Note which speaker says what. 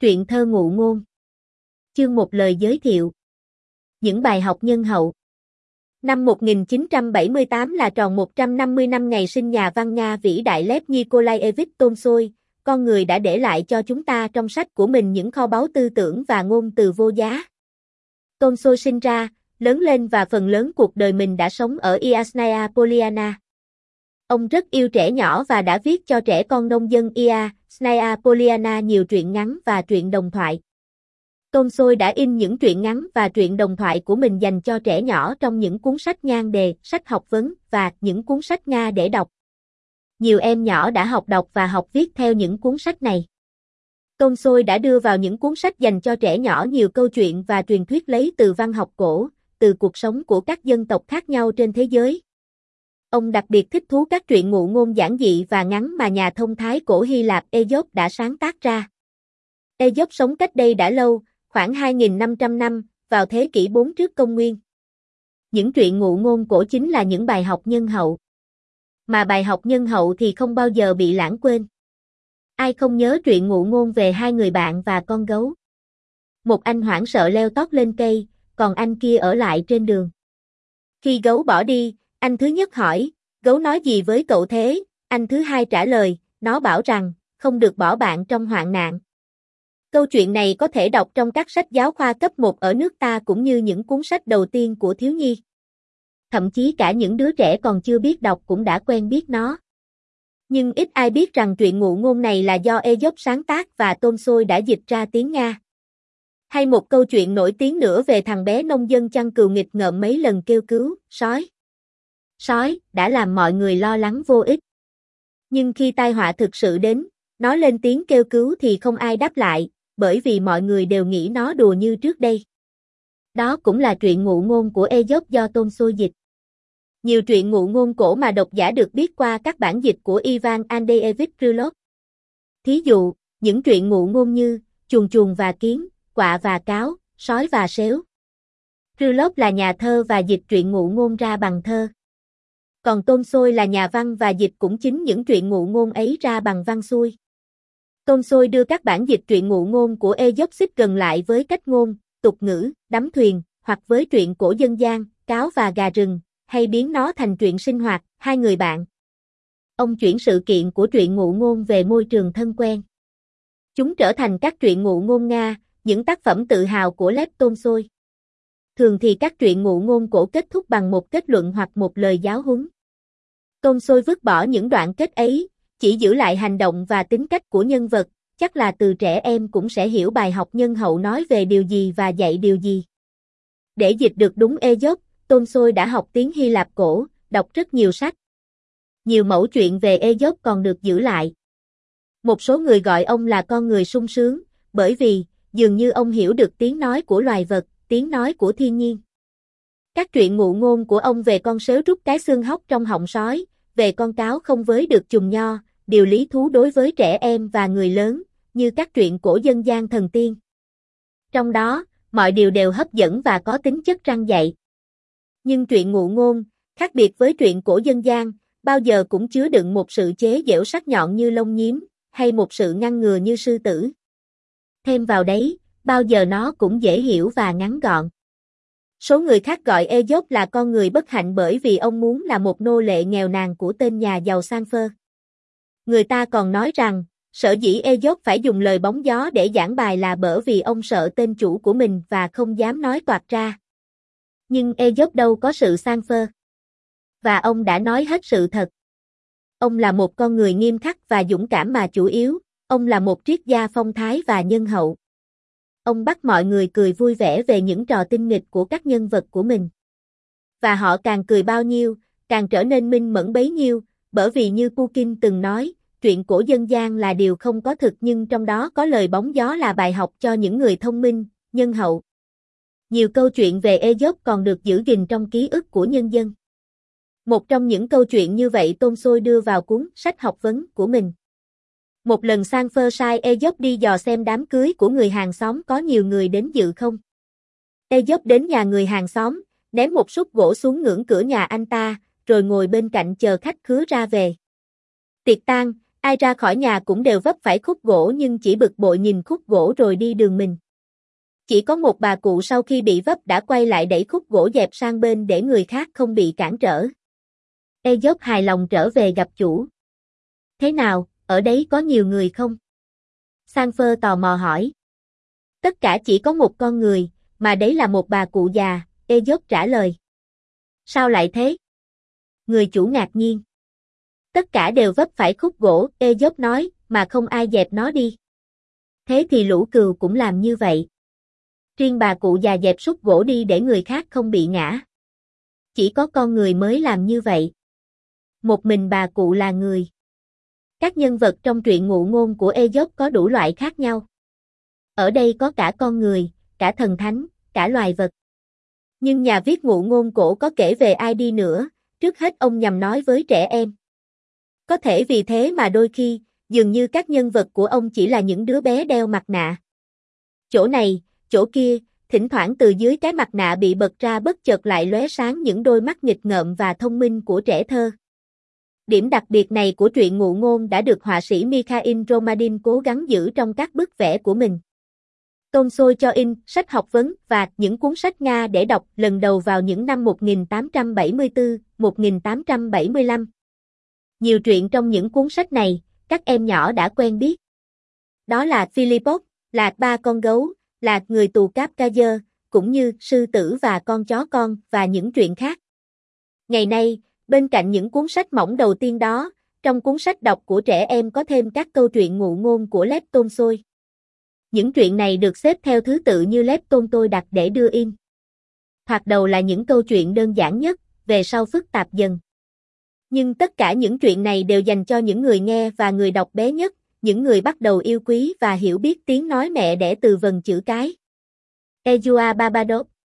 Speaker 1: Truyện thơ ngụ ngôn. Chương 1 lời giới thiệu. Những bài học nhân hậu. Năm 1978 là tròn 150 năm ngày sinh nhà văn Nga vĩ đại Lev Nikolaevich Tolstoy, con người đã để lại cho chúng ta trong sách của mình những kho báu tư tưởng và ngôn từ vô giá. Tolstoy sinh ra, lớn lên và phần lớn cuộc đời mình đã sống ở Yasnaya Polyana. Ông rất yêu trẻ nhỏ và đã viết cho trẻ con nông dân Yasnaya Polyana nhiều truyện ngắn và truyện đồng thoại. Tolstoy đã in những truyện ngắn và truyện đồng thoại của mình dành cho trẻ nhỏ trong những cuốn sách nhan đề, sách học vấn và những cuốn sách Nga để đọc. Nhiều em nhỏ đã học đọc và học viết theo những cuốn sách này. Tolstoy đã đưa vào những cuốn sách dành cho trẻ nhỏ nhiều câu chuyện và truyền thuyết lấy từ văn học cổ, từ cuộc sống của các dân tộc khác nhau trên thế giới. Ông đặc biệt thích thú các truyện ngụ ngôn giản dị và ngắn mà nhà thông thái cổ Hy Lạp Aesop đã sáng tác ra. Aesop sống cách đây đã lâu, khoảng 2.500 năm, vào thế kỷ 4 trước công nguyên. Những truyện ngụ ngôn cổ chính là những bài học nhân hậu. Mà bài học nhân hậu thì không bao giờ bị lãng quên. Ai không nhớ truyện ngụ ngôn về hai người bạn và con gấu? Một anh hoảng sợ leo tót lên cây, còn anh kia ở lại trên đường. Khi gấu bỏ đi, anh thứ nhất hỏi, gấu nói gì với cậu thế? Anh thứ hai trả lời, nó bảo rằng, không được bỏ bạn trong hoạn nạn. Câu chuyện này có thể đọc trong các sách giáo khoa cấp 1 ở nước ta cũng như những cuốn sách đầu tiên của thiếu nhi. Thậm chí cả những đứa trẻ còn chưa biết đọc cũng đã quen biết nó. Nhưng ít ai biết rằng truyện ngụ ngôn này là do Aesop sáng tác và Tolstoy đã dịch ra tiếng Nga. Hay một câu chuyện nổi tiếng nữa về thằng bé nông dân chăn cừu nghịch ngợm mấy lần kêu cứu, sói. Sói đã làm mọi người lo lắng vô ích. Nhưng khi tai họa thực sự đến, nó lên tiếng kêu cứu thì không ai đáp lại, bởi vì mọi người đều nghĩ nó đùa như trước đây. Đó cũng là truyện ngụ ngôn của Aesop do Tolstoy dịch. Nhiều truyện ngụ ngôn cổ mà độc giả được biết qua các bản dịch của Ivan Andreevich Krylov. Thí dụ, những truyện ngụ ngôn như Chuồn chuồn và kiến, Quạ và cáo, Sói và sếu. Krylov là nhà thơ và dịch truyện ngụ ngôn ra bằng thơ. Còn Tolstoy là nhà văn và dịch cũng chính những truyện ngụ ngôn ấy ra bằng văn xuôi. Tolstoy đưa các bản dịch truyện ngụ ngôn của Aesop xích gần lại với cách ngôn, tục ngữ, đắm thuyền, hoặc với truyện cổ dân gian, cáo và gà rừng, hay biến nó thành truyện sinh hoạt, hai người bạn. Ông chuyển sự kiện của truyện ngụ ngôn về môi trường thân quen. Chúng trở thành các truyện ngụ ngôn Nga, những tác phẩm tự hào của Lev Tolstoy. Thường thì các truyện ngụ ngôn cổ kết thúc bằng một kết luận hoặc một lời giáo huấn. Tolstoy vứt bỏ những đoạn kết ấy, chỉ giữ lại hành động và tính cách của nhân vật, chắc là từ trẻ em cũng sẽ hiểu bài học nhân hậu nói về điều gì và dạy điều gì. Để dịch được đúng Aesop, Tolstoy đã học tiếng Hy Lạp cổ, đọc rất nhiều sách. Nhiều mẫu truyện về Aesop còn được giữ lại. Một số người gọi ông là con người sung sướng, bởi vì, dường như ông hiểu được tiếng nói của loài vật, tiếng nói của thiên nhiên. Các truyện ngụ ngôn của ông về con sếu rút cái xương hốc trong họng sói, về con cáo không với được chùm nho, điều lý thú đối với trẻ em và người lớn, như các truyện cổ dân gian thần tiên. Trong đó, mọi điều đều hấp dẫn và có tính chất răn dạy. Nhưng truyện ngụ ngôn, khác biệt với truyện cổ dân gian, bao giờ cũng chứa đựng một sự chế giễu sắc nhọn như lông nhím, hay một sự ngăn ngừa như sư tử. Thêm vào đấy, bao giờ nó cũng dễ hiểu và ngắn gọn. Số người khác gọi Aesop là con người bất hạnh bởi vì ông muốn là một nô lệ nghèo nàn của tên nhà giàu Sanfer. Người ta còn nói rằng, sở dĩ Aesop phải dùng lời bóng gió để giảng bài là bởi vì ông sợ tên chủ của mình và không dám nói toạc ra. Nhưng Aesop đâu có sự Sanfer. Và ông đã nói hết sự thật. Ông là một con người nghiêm khắc và dũng cảm mà chủ yếu, ông là một triết gia phong thái và nhân hậu. Ông bắt mọi người cười vui vẻ về những trò tinh nghịch của các nhân vật của mình. Và họ càng cười bao nhiêu, càng trở nên minh mẫn bấy nhiêu, bởi vì như Pukin từng nói, truyện cổ dân gian là điều không có thực nhưng trong đó có lời bóng gió là bài học cho những người thông minh, nhân hậu. Nhiều câu chuyện về Aesop còn được giữ gìn trong ký ức của nhân dân. Một trong những câu chuyện như vậy Tolstoy đưa vào cuốn sách học vấn của mình. Một lần Sanfer sai Aesop đi dò xem đám cưới của người hàng xóm có nhiều người đến dự không. Aesop đến nhà người hàng xóm, ném một xúc gỗ xuống ngưỡng cửa nhà anh ta, rồi ngồi bên cạnh chờ khách khứa ra về. Tiệc tang, Ai ra khỏi nhà cũng đều vấp phải khúc gỗ nhưng chỉ bực bội nhìn khúc gỗ rồi đi đường mình. Chỉ có một bà cụ sau khi bị vấp đã quay lại đẩy khúc gỗ dẹp sang bên để người khác không bị cản trở. Aesop hài lòng trở về gặp chủ. Thế nào, ở đấy có nhiều người không? Sanford tò mò hỏi. Tất cả chỉ có một con người, mà đấy là một bà cụ già, Aesop trả lời. Sao lại thế? Người chủ ngạc nhiên. Tất cả đều vấp phải khúc gỗ, Aesop nói, mà không ai dẹp nó đi. Thế thì lũ cừu cũng làm như vậy. Riêng bà cụ già dẹp khúc gỗ đi để người khác không bị ngã. Chỉ có con người mới làm như vậy. Một mình bà cụ là người. Các nhân vật trong truyện ngụ ngôn của Aesop có đủ loại khác nhau. Ở đây có cả con người, cả thần thánh, cả loài vật. Nhưng nhà viết ngụ ngôn cổ có kể về ai đi nữa, trước hết ông nhằm nói với trẻ em. Có thể vì thế mà đôi khi, dường như các nhân vật của ông chỉ là những đứa bé đeo mặt nạ. Chỗ này, chỗ kia, thỉnh thoảng từ dưới cái mặt nạ bị bật ra bất chợt lại lóe sáng những đôi mắt nghịch ngợm và thông minh của trẻ thơ. Điểm đặc biệt này của truyện ngụ ngôn đã được họa sĩ Mikhail Romadin cố gắng giữ trong các bức vẽ của mình. Tolstoy cho in sách học vấn và những cuốn sách Nga để đọc lần đầu vào những năm 1874-1875. Nhiều truyện trong những cuốn sách này, các em nhỏ đã quen biết. Đó là Philippos, là ba con gấu, là người tù Kafkazer, cũng như Sư tử và con chó con và những truyện khác. Ngày nay, bên cạnh những cuốn sách mỏng đầu tiên đó, trong cuốn sách đọc của trẻ em có thêm các câu chuyện ngụ ngôn của Lev Tolstoy. Những truyện này được xếp theo thứ tự như Lev Tolstoy đặt để đưa in. Thoạt đầu là những câu chuyện đơn giản nhất, về sau phức tạp dần. Nhưng tất cả những truyện này đều dành cho những người nghe và người đọc bé nhất, những người bắt đầu yêu quý và hiểu biết tiếng nói mẹ đẻ từ vần chữ cái. Ezra Barbados,